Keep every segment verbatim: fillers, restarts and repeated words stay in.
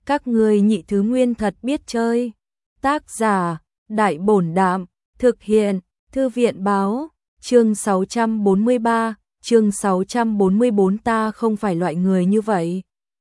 Các ngươi nhị thứ nguyên thật biết chơi. Tác giả, Đại Bổn Đạm, thực hiện, Thư viện Báo, chương sáu trăm bốn mươi ba, chương sáu trăm bốn mươi bốn. Ta không phải loại người như vậy.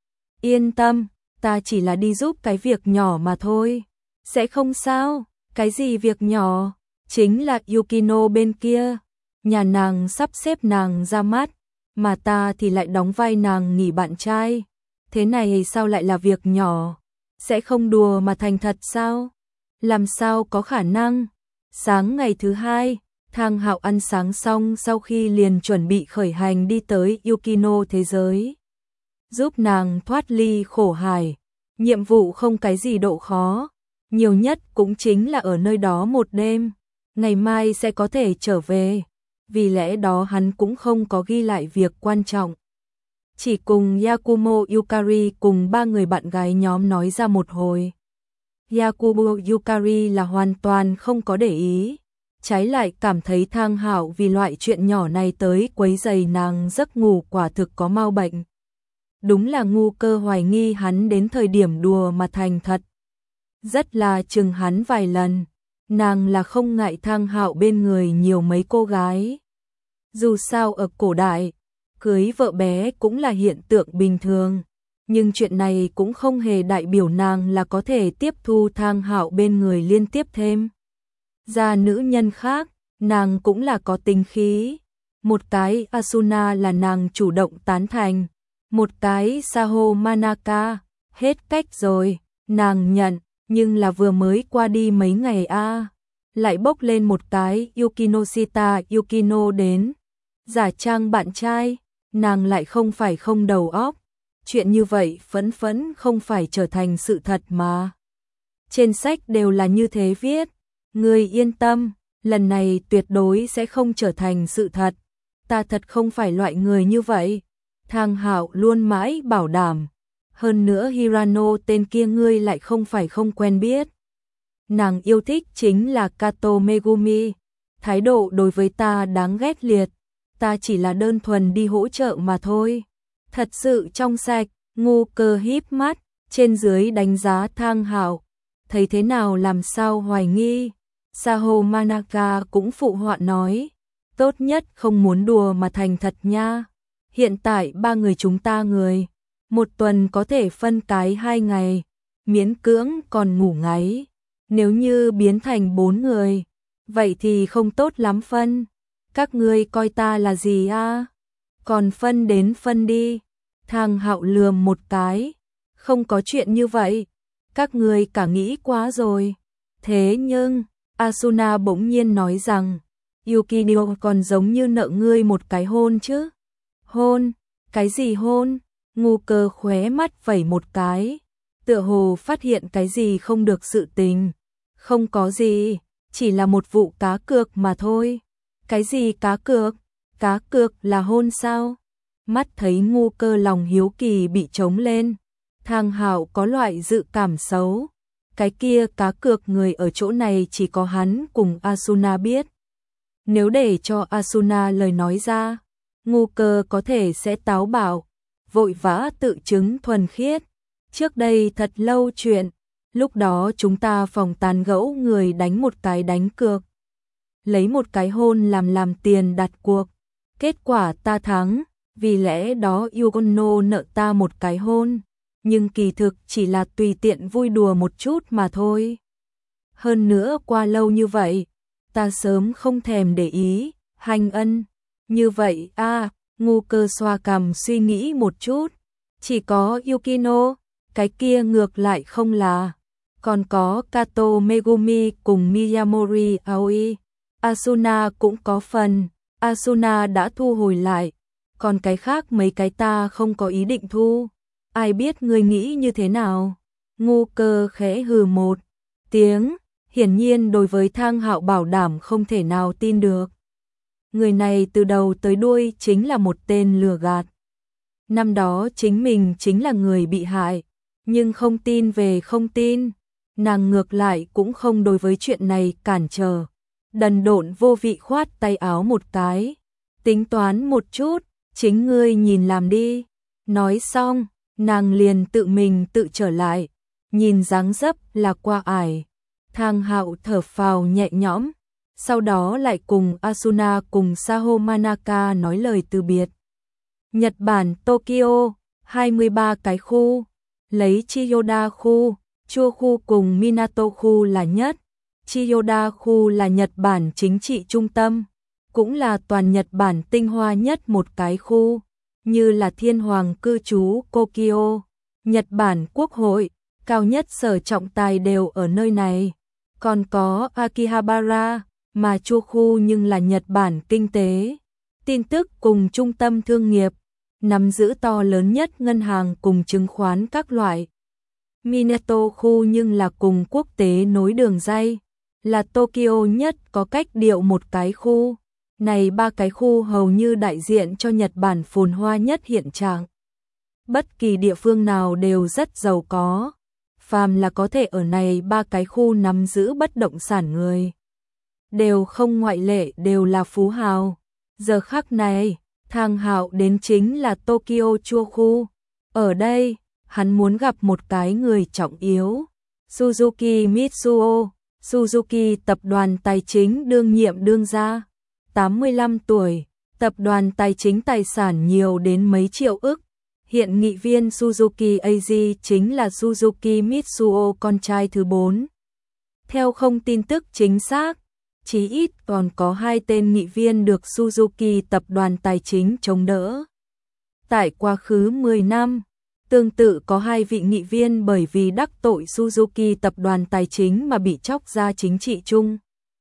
Yên tâm, ta chỉ là đi giúp cái việc nhỏ mà thôi. Sẽ không sao. Cái gì việc nhỏ? Chính là Yukino bên kia. Nhà nàng sắp xếp nàng ra mắt, mà ta thì lại đóng vai nàng nghỉ bạn trai. Thế này sao lại là việc nhỏ? Sẽ không đùa mà thành thật sao? Làm sao có khả năng? Sáng ngày thứ hai, Thang Hạo ăn sáng xong sau khi liền chuẩn bị khởi hành đi tới Yukino thế giới, giúp nàng thoát ly khổ hải. Nhiệm vụ không cái gì độ khó, nhiều nhất cũng chính là ở nơi đó một đêm, ngày mai sẽ có thể trở về. Vì lẽ đó hắn cũng không có ghi lại việc quan trọng. Chỉ cùng Yakumo Yukari cùng ba người bạn gái nhóm nói ra một hồi. Yakumo Yukari là hoàn toàn không có để ý, trái lại cảm thấy Thang Hạo vì loại chuyện nhỏ này tới quấy rầy nàng giấc ngủ quả thực có mau bệnh. Đúng là ngu cơ hoài nghi hắn đến thời điểm đùa mà thành thật. Rất là chừng hắn vài lần, nàng là không ngại Thang Hạo bên người nhiều mấy cô gái. Dù sao ở cổ đại, cưới vợ bé cũng là hiện tượng bình thường, nhưng chuyện này cũng không hề đại biểu nàng là có thể tiếp thu Thang Hạo bên người liên tiếp thêm ra nữ nhân khác. Nàng cũng là có tính khí. Một cái Asuna là nàng chủ động tán thành, một cái Saho Manaka, hết cách rồi, nàng nhận, nhưng là vừa mới qua đi mấy ngày a, lại bốc lên một cái Yukinoshita Yukino đến, giả trang bạn trai, nàng lại không phải không đầu óc. Chuyện như vậy phẫn phẫn không phải trở thành sự thật mà. Trên sách đều là như thế viết. Ngươi yên tâm, lần này tuyệt đối sẽ không trở thành sự thật. Ta thật không phải loại người như vậy. Thang Hạo luôn mãi bảo đảm. Hơn nữa Hirano tên kia ngươi lại không phải không quen biết. Nàng yêu thích chính là Kato Megumi. Thái độ đối với ta đáng ghét liệt. Ta chỉ là đơn thuần đi hỗ trợ mà thôi. Thật sự trong sạch. Ngu cơ híp mắt, trên dưới đánh giá Thang Hạo. Thấy thế nào làm sao hoài nghi. Saho Manaka cũng phụ họa nói. Tốt nhất không muốn đùa mà thành thật nha. Hiện tại ba người chúng ta người, một tuần có thể phân cái hai ngày, miễn cưỡng còn ngủ ngáy. Nếu như biến thành bốn người, vậy thì không tốt lắm phân. Các ngươi coi ta là gì a? Còn phân đến phân đi. Thang Hạo lườm một cái. Không có chuyện như vậy. Các ngươi cả nghĩ quá rồi. Thế nhưng, Asuna bỗng nhiên nói rằng, Yukino còn giống như nợ ngươi một cái hôn chứ. Hôn? Cái gì hôn? Ngu cơ khóe mắt vẩy một cái. Tựa hồ phát hiện cái gì không được sự tình. Không có gì, chỉ là một vụ cá cược mà thôi. Cái gì cá cược? Cá cược là hôn sao? Mắt thấy ngu cơ lòng hiếu kỳ bị trống lên. Thang Hạo có loại dự cảm xấu. Cái kia cá cược người ở chỗ này chỉ có hắn cùng Asuna biết. Nếu để cho Asuna lời nói ra, ngu cơ có thể sẽ táo bạo, vội vã tự chứng thuần khiết. Trước đây thật lâu chuyện, lúc đó chúng ta phòng tán gẫu người đánh một cái đánh cược. Lấy một cái hôn làm làm tiền đặt cuộc. Kết quả ta thắng, vì lẽ đó Yugono nợ ta một cái hôn. Nhưng kỳ thực chỉ là tùy tiện vui đùa một chút mà thôi. Hơn nữa qua lâu như vậy, ta sớm không thèm để ý, hành ân. Như vậy a, ngu cơ xoa cằm suy nghĩ một chút. Chỉ có Yukino, cái kia ngược lại không là. Còn có Kato Megumi cùng Miyamori Aoi. Asuna cũng có phần, Asuna đã thu hồi lại. Còn cái khác mấy cái ta không có ý định thu. Ai biết ngươi nghĩ như thế nào? Ngu cơ khẽ hừ một tiếng, hiển nhiên đối với Thang Hạo bảo đảm không thể nào tin được. Người này từ đầu tới đuôi chính là một tên lừa gạt. Năm đó chính mình chính là người bị hại, nhưng không tin về không tin. Nàng ngược lại cũng không đối với chuyện này cản trở. Đần độn vô vị khoát tay áo một cái. Tính toán một chút, chính ngươi nhìn làm đi. Nói xong, nàng liền tự mình tự trở lại, nhìn dáng dấp là qua ải. Thang Hạo thở phào nhẹ nhõm, sau đó lại cùng Asuna cùng Saho Manaka nói lời từ biệt. Nhật Bản Tokyo, hai mươi ba cái khu, lấy Chiyoda khu, Chuo khu cùng Minato khu là nhất. Chiyoda khu là Nhật Bản chính trị trung tâm, cũng là toàn Nhật Bản tinh hoa nhất một cái khu, như là thiên hoàng cư trú Tokyo, Nhật Bản quốc hội, cao nhất sở trọng tài đều ở nơi này. Còn có Akihabara, mà Chuo khu nhưng là Nhật Bản kinh tế, tin tức cùng trung tâm thương nghiệp, nắm giữ to lớn nhất ngân hàng cùng chứng khoán các loại. Minato khu nhưng là cùng quốc tế nối đường ray, là Tokyo nhất có cách điệu một cái khu. Này ba cái khu hầu như đại diện cho Nhật Bản phồn hoa nhất hiện trạng. Bất kỳ địa phương nào đều rất giàu có, phàm là có thể ở này ba cái khu nắm giữ bất động sản người, đều không ngoại lệ đều là phú hào. Giờ khắc này, Thang Hạo đến chính là Tokyo Chuo khu. Ở đây, hắn muốn gặp một cái người trọng yếu, Suzuki Mitsuo, Suzuki tập đoàn tài chính đương nhiệm đương gia, tám mươi lăm tuổi, tập đoàn tài chính tài sản nhiều đến mấy triệu ức. Hiện nghị viên Suzuki a giê chính là Suzuki Mitsuo con trai thứ bốn. Theo không tin tức chính xác, chí ít còn có hai tên nghị viên được Suzuki tập đoàn tài chính chống đỡ. Tại quá khứ mười năm, tương tự có hai vị nghị viên bởi vì đắc tội Suzuki tập đoàn tài chính mà bị chóc ra chính trị chung.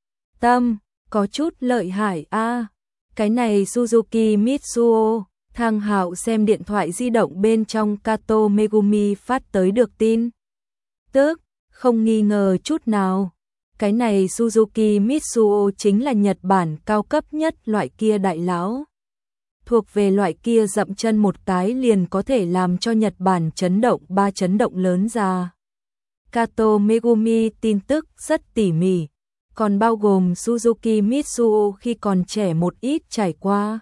Tâm, có chút lợi hại a. À, cái này Suzuki Mitsuo. Thang Hạo xem điện thoại di động bên trong Kato Megumi phát tới được tin tức, không nghi ngờ chút nào. Cái này Suzuki Mitsuo chính là Nhật Bản cao cấp nhất loại kia đại lão. Thuộc về loại kia dậm chân một cái liền có thể làm cho Nhật Bản chấn động ba chấn động lớn ra. Kato Megumi tin tức rất tỉ mỉ, còn bao gồm Suzuki Mitsuo khi còn trẻ một ít trải qua.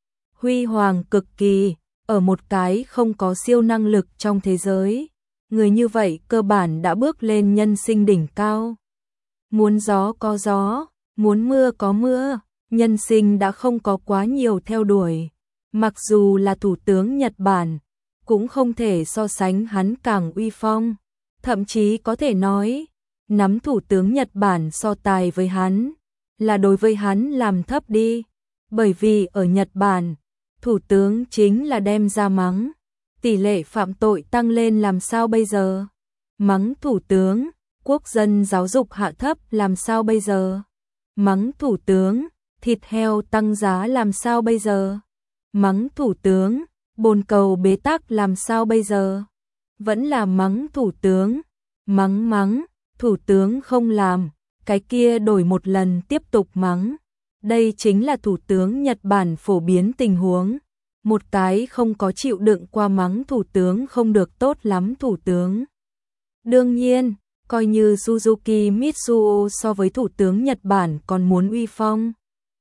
Huy hoàng cực kỳ, ở một cái không có siêu năng lực trong thế giới. Người như vậy cơ bản đã bước lên nhân sinh đỉnh cao. Muốn gió có gió, muốn mưa có mưa, nhân sinh đã không có quá nhiều theo đuổi. Mặc dù là thủ tướng Nhật Bản, cũng không thể so sánh hắn càng uy phong. Thậm chí có thể nói, nắm thủ tướng Nhật Bản so tài với hắn, là đối với hắn làm thấp đi. Bởi vì ở Nhật Bản, thủ tướng chính là đem ra mắng, tỷ lệ phạm tội tăng lên làm sao bây giờ? Mắng thủ tướng, quốc dân giáo dục hạ thấp làm sao bây giờ? Mắng thủ tướng, thịt heo tăng giá làm sao bây giờ? Mắng thủ tướng, bồn cầu bế tắc làm sao bây giờ? Vẫn là mắng thủ tướng, mắng mắng, thủ tướng không làm, cái kia đổi một lần tiếp tục mắng. Đây chính là thủ tướng Nhật Bản phổ biến tình huống. Một cái không có chịu đựng qua mắng thủ tướng không được tốt lắm thủ tướng. Đương nhiên, coi như Suzuki Mitsuo so với thủ tướng Nhật Bản còn muốn uy phong.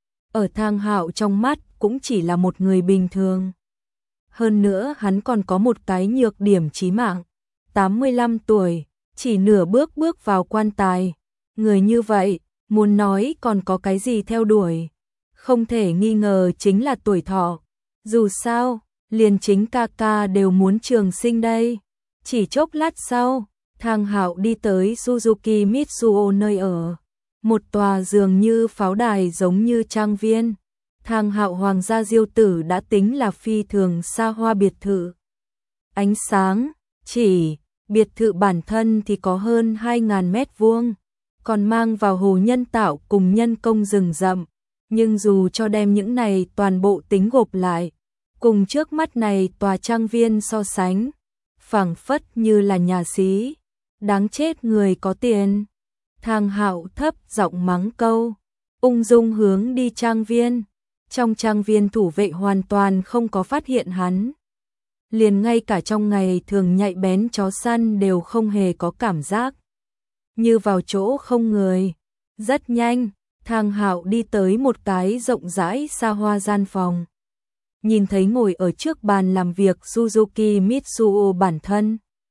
Ở Thang Hạo trong mắt cũng chỉ là một người bình thường. Hơn nữa hắn còn có một cái nhược điểm chí mạng. tám mươi lăm tuổi, chỉ nửa bước bước vào quan tài. Người như vậy, muốn nói còn có cái gì theo đuổi. Không thể nghi ngờ chính là tuổi thọ. Dù sao, liền chính ca ca đều muốn trường sinh đây. Chỉ chốc lát sau, Thang Hạo đi tới Suzuki Mitsuo nơi ở. Một tòa dường như pháo đài giống như trang viên. Thang Hạo hoàng gia diêu tử đã tính là phi thường xa hoa biệt thự. Ánh sáng, chỉ, biệt thự bản thân thì có hơn hai nghìn mét vuông, còn mang vào hồ nhân tạo cùng nhân công rừng rậm. Nhưng dù cho đem những này toàn bộ tính gộp lại, cùng trước mắt này tòa trang viên so sánh, phảng phất như là nhà xí, đáng chết người có tiền. Thang Hạo thấp giọng mắng câu, ung dung hướng đi trang viên. Trong trang viên thủ vệ hoàn toàn không có phát hiện hắn. Liền ngay cả trong ngày thường nhạy bén chó săn đều không hề có cảm giác. Như vào chỗ không người. Rất nhanh, Thang Hạo đi tới một cái rộng rãi xa hoa gian phòng. Nhìn thấy ngồi ở trước bàn làm việc Suzuki Mitsuo bản thân.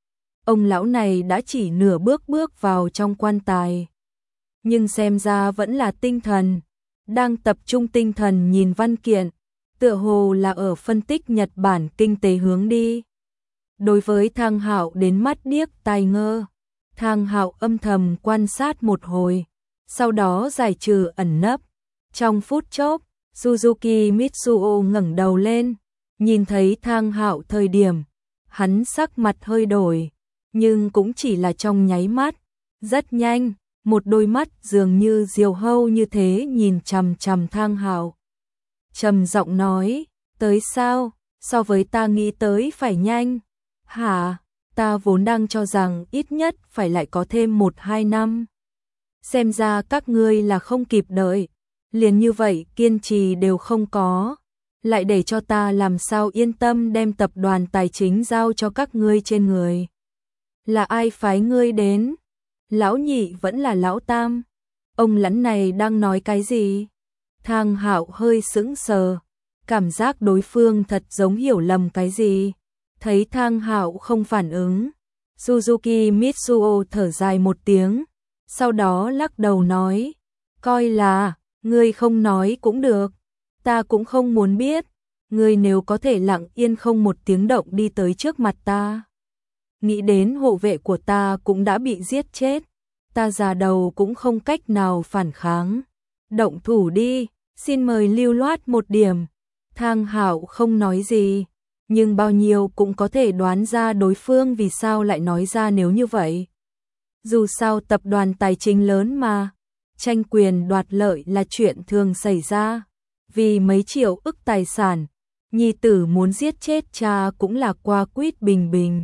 ông lão này đã chỉ nửa bước bước vào trong quan tài. Nhưng xem ra vẫn là tinh thần, đang tập trung tinh thần nhìn văn kiện, tựa hồ là ở phân tích Nhật Bản kinh tế hướng đi. Đối với Thang Hạo đến mắt điếc tai ngơ, Thang Hạo âm thầm quan sát một hồi, sau đó giải trừ ẩn nấp. Trong phút chốc, Suzuki Mitsuo ngẩng đầu lên, nhìn thấy Thang Hạo thời điểm, hắn sắc mặt hơi đổi, nhưng cũng chỉ là trong nháy mắt, rất nhanh, một đôi mắt dường như diều hâu như thế nhìn chằm chằm Thang Hạo. Trầm giọng nói, tới sao, so với ta nghĩ tới phải nhanh. Hả, ta vốn đang cho rằng ít nhất phải lại có thêm một hai năm. Xem ra các ngươi là không kịp đợi, liền như vậy kiên trì đều không có, lại để cho ta làm sao yên tâm đem tập đoàn tài chính giao cho các ngươi trên người. Là ai phái ngươi đến? Lão nhị vẫn là lão tam? Ông lẫn này đang nói cái gì? Thang Hạo hơi sững sờ, cảm giác đối phương thật giống hiểu lầm cái gì. Thấy Thang Hạo không phản ứng, Suzuki Mitsuo thở dài một tiếng, sau đó lắc đầu nói, coi là, ngươi không nói cũng được, ta cũng không muốn biết, ngươi nếu có thể lặng yên không một tiếng động đi tới trước mặt ta. Nghĩ đến hộ vệ của ta cũng đã bị giết chết, ta già đầu cũng không cách nào phản kháng. Động thủ đi, xin mời lưu loát một điểm. Thang Hạo không nói gì, nhưng bao nhiêu cũng có thể đoán ra đối phương vì sao lại nói ra nếu như vậy. Dù sao tập đoàn tài chính lớn mà, tranh quyền đoạt lợi là chuyện thường xảy ra. Vì mấy triệu ức tài sản, nhi tử muốn giết chết cha cũng là qua quýt bình bình.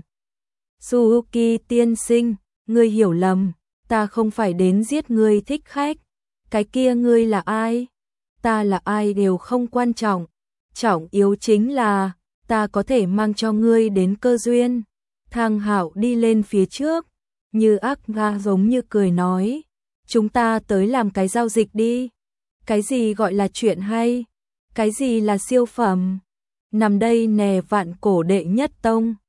Suzuki tiên sinh, ngươi hiểu lầm, ta không phải đến giết ngươi thích khách. Cái kia ngươi là ai? Ta là ai đều không quan trọng. Trọng yếu chính là ta có thể mang cho ngươi đến cơ duyên. Thang Hạo đi lên phía trước, như ác ga giống như cười nói, chúng ta tới làm cái giao dịch đi. Cái gì gọi là chuyện hay? Cái gì là siêu phẩm? Nằm đây nè vạn cổ đệ nhất tông.